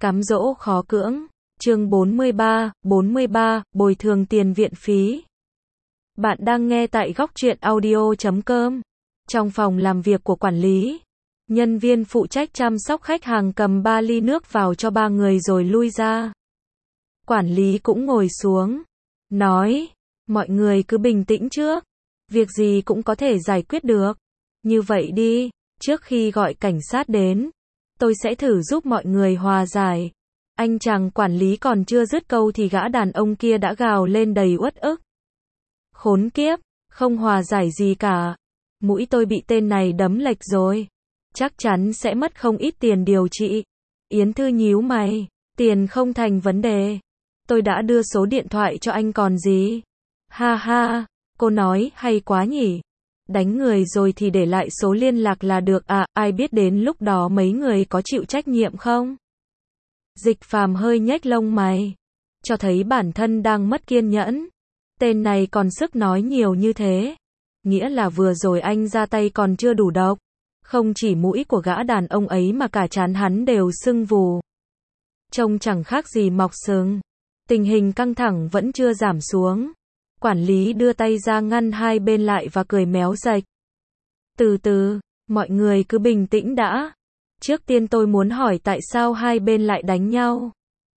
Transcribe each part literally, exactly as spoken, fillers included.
Cám dỗ khó cưỡng. Chương bốn mươi ba, bốn mươi ba, bồi thường tiền viện phí. Bạn đang nghe tại góc truyện audio chấm com. Trong phòng làm việc của quản lý, nhân viên phụ trách chăm sóc khách hàng cầm ba ly nước vào cho ba người rồi lui ra. Quản lý cũng ngồi xuống, nói, mọi người cứ bình tĩnh trước, việc gì cũng có thể giải quyết được. Như vậy đi, trước khi gọi cảnh sát đến, tôi sẽ thử giúp mọi người hòa giải. Anh chàng quản lý còn chưa dứt câu thì gã đàn ông kia đã gào lên đầy uất ức. Khốn kiếp, không hòa giải gì cả. Mũi tôi bị tên này đấm lệch rồi. Chắc chắn sẽ mất không ít tiền điều trị. Yến Thư nhíu mày, tiền không thành vấn đề. Tôi đã đưa số điện thoại cho anh còn gì. Ha ha, cô nói hay quá nhỉ. Đánh người rồi thì để lại số liên lạc là được à, ai biết đến lúc đó mấy người có chịu trách nhiệm không? Dịch Phàm hơi nhếch lông mày, cho thấy bản thân đang mất kiên nhẫn. Tên này còn sức nói nhiều như thế. Nghĩa là vừa rồi anh ra tay còn chưa đủ độc. Không chỉ mũi của gã đàn ông ấy mà cả trán hắn đều sưng vù. Trông chẳng khác gì mọc sừng. Tình hình căng thẳng vẫn chưa giảm xuống. Quản lý đưa tay ra ngăn hai bên lại và cười méo rạch. Từ từ, mọi người cứ bình tĩnh đã. Trước tiên tôi muốn hỏi tại sao hai bên lại đánh nhau.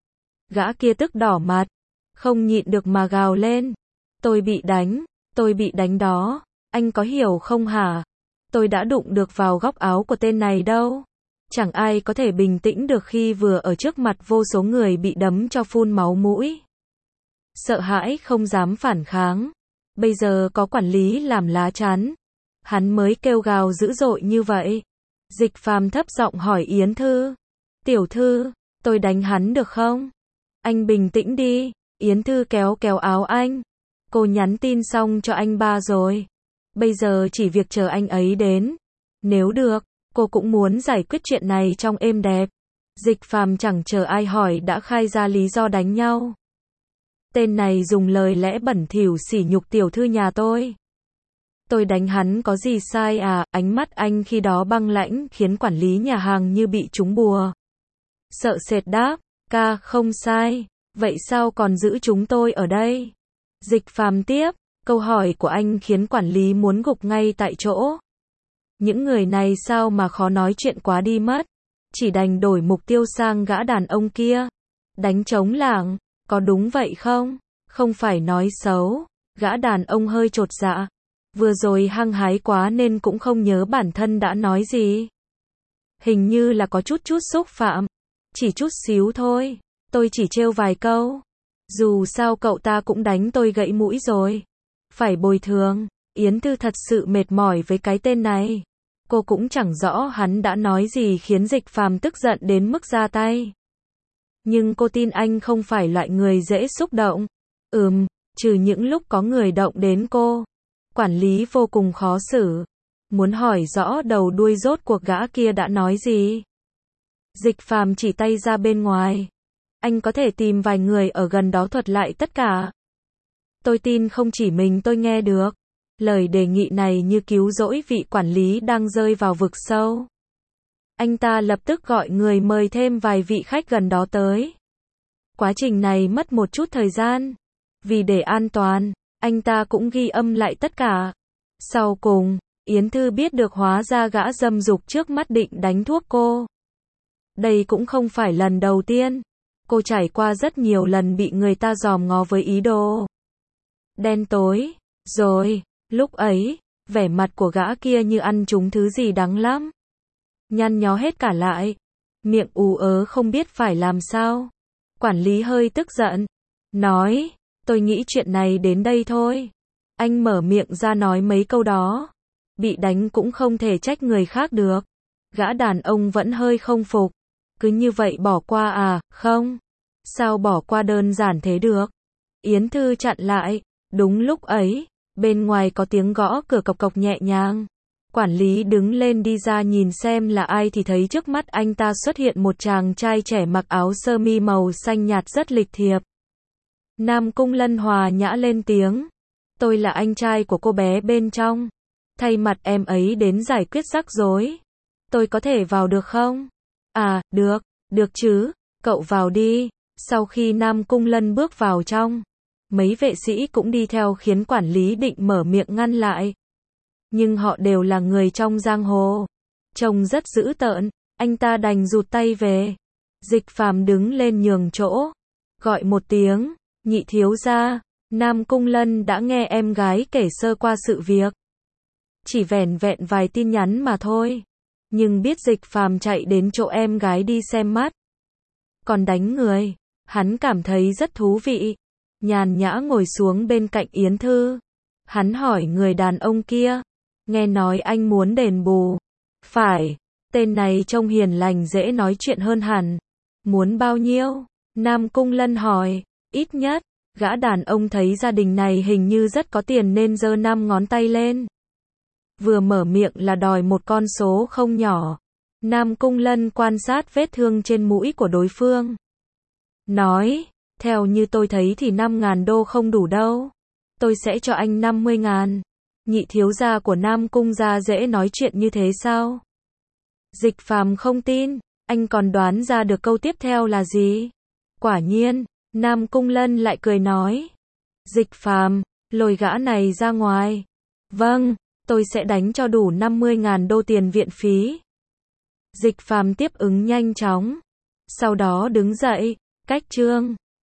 Gã kia tức đỏ mặt, không nhịn được mà gào lên. Tôi bị đánh, tôi bị đánh đó, anh có hiểu không hả? Tôi đã đụng được vào góc áo của tên này đâu. Chẳng ai có thể bình tĩnh được khi vừa ở trước mặt vô số người bị đấm cho phun máu mũi. Sợ hãi không dám phản kháng. Bây giờ có quản lý làm lá chắn, hắn mới kêu gào dữ dội như vậy. Dịch Phàm thấp giọng hỏi Yến Thư. Tiểu Thư, tôi đánh hắn được không? Anh bình tĩnh đi. Yến Thư kéo kéo áo anh. Cô nhắn tin xong cho anh ba rồi. Bây giờ chỉ việc chờ anh ấy đến. Nếu được, cô cũng muốn giải quyết chuyện này trong êm đẹp. Dịch Phàm chẳng chờ ai hỏi đã khai ra lý do đánh nhau. Tên này dùng lời lẽ bẩn thỉu sỉ nhục tiểu thư nhà tôi. Tôi đánh hắn có gì sai à? Ánh mắt anh khi đó băng lãnh khiến quản lý nhà hàng như bị trúng bùa. Sợ sệt đáp, ca không sai, vậy sao còn giữ chúng tôi ở đây? Dịch Phàm tiếp, câu hỏi của anh khiến quản lý muốn gục ngay tại chỗ. Những người này sao mà khó nói chuyện quá đi mất. Chỉ đành đổi mục tiêu sang gã đàn ông kia. Đánh trống lảng, có đúng vậy không? Không phải nói xấu. Gã đàn ông hơi chột dạ. Vừa rồi hăng hái quá nên cũng không nhớ bản thân đã nói gì. Hình như là có chút chút xúc phạm. Chỉ chút xíu thôi. Tôi chỉ trêu vài câu. Dù sao cậu ta cũng đánh tôi gãy mũi rồi. Phải bồi thường. Yến Thư thật sự mệt mỏi với cái tên này. Cô cũng chẳng rõ hắn đã nói gì khiến Dịch Phàm tức giận đến mức ra tay. Nhưng cô tin anh không phải loại người dễ xúc động. Ừm, trừ những lúc có người động đến cô. Quản lý vô cùng khó xử. Muốn hỏi rõ đầu đuôi rốt cuộc gã kia đã nói gì. Dịch Phàm chỉ tay ra bên ngoài. Anh có thể tìm vài người ở gần đó thuật lại tất cả. Tôi tin không chỉ mình tôi nghe được. Lời đề nghị này như cứu rỗi vị quản lý đang rơi vào vực sâu. Anh ta lập tức gọi người mời thêm vài vị khách gần đó tới. Quá trình này mất một chút thời gian. Vì để an toàn, anh ta cũng ghi âm lại tất cả. Sau cùng, Yến Thư biết được hóa ra gã dâm dục trước mắt định đánh thuốc cô. Đây cũng không phải lần đầu tiên. Cô trải qua rất nhiều lần bị người ta dòm ngó với ý đồ đen tối. Rồi, lúc ấy, vẻ mặt của gã kia như ăn trúng thứ gì đắng lắm. Nhăn nhó hết cả lại. Miệng ú ớ không biết phải làm sao. Quản lý hơi tức giận. Nói, tôi nghĩ chuyện này đến đây thôi. Anh mở miệng ra nói mấy câu đó. Bị đánh cũng không thể trách người khác được. Gã đàn ông vẫn hơi không phục. Cứ như vậy bỏ qua à, không? Sao bỏ qua đơn giản thế được? Yến Thư chặn lại. Đúng lúc ấy, bên ngoài có tiếng gõ cửa cộc cộc nhẹ nhàng. Quản lý đứng lên đi ra nhìn xem là ai thì thấy trước mắt anh ta xuất hiện một chàng trai trẻ mặc áo sơ mi màu xanh nhạt rất lịch thiệp. Nam Cung Lân hòa nhã lên tiếng. Tôi là anh trai của cô bé bên trong. Thay mặt em ấy đến giải quyết rắc rối. Tôi có thể vào được không? À, được, được chứ. Cậu vào đi. Sau khi Nam Cung Lân bước vào trong, mấy vệ sĩ cũng đi theo khiến quản lý định mở miệng ngăn lại. Nhưng họ đều là người trong giang hồ. Trông rất dữ tợn, anh ta đành rụt tay về. Dịch Phàm đứng lên nhường chỗ, gọi một tiếng, nhị thiếu gia. Nam Cung Lân đã nghe em gái kể sơ qua sự việc. Chỉ vẻn vẹn vài tin nhắn mà thôi. Nhưng biết Dịch Phàm chạy đến chỗ em gái đi xem mắt, còn đánh người, hắn cảm thấy rất thú vị. Nhàn nhã ngồi xuống bên cạnh Yến Thư. Hắn hỏi người đàn ông kia, nghe nói anh muốn đền bù. Phải, tên này trông hiền lành dễ nói chuyện hơn hẳn. Muốn bao nhiêu? Nam Cung Lân hỏi. Ít nhất, gã đàn ông thấy gia đình này hình như rất có tiền nên giơ năm ngón tay lên. Vừa mở miệng là đòi một con số không nhỏ. Nam Cung Lân quan sát vết thương trên mũi của đối phương. Nói, theo như tôi thấy thì năm ngàn đô không đủ đâu. Tôi sẽ cho anh năm mươi ngàn. Nhị thiếu gia của Nam Cung gia dễ nói chuyện như thế sao? Dịch Phàm không tin, anh còn đoán ra được câu tiếp theo là gì? Quả nhiên, Nam Cung Lân lại cười nói. Dịch Phàm, lôi gã này ra ngoài. Vâng, tôi sẽ đánh cho đủ năm mươi ngàn đô tiền viện phí. Dịch Phàm tiếp ứng nhanh chóng. Sau đó đứng dậy, cách trương.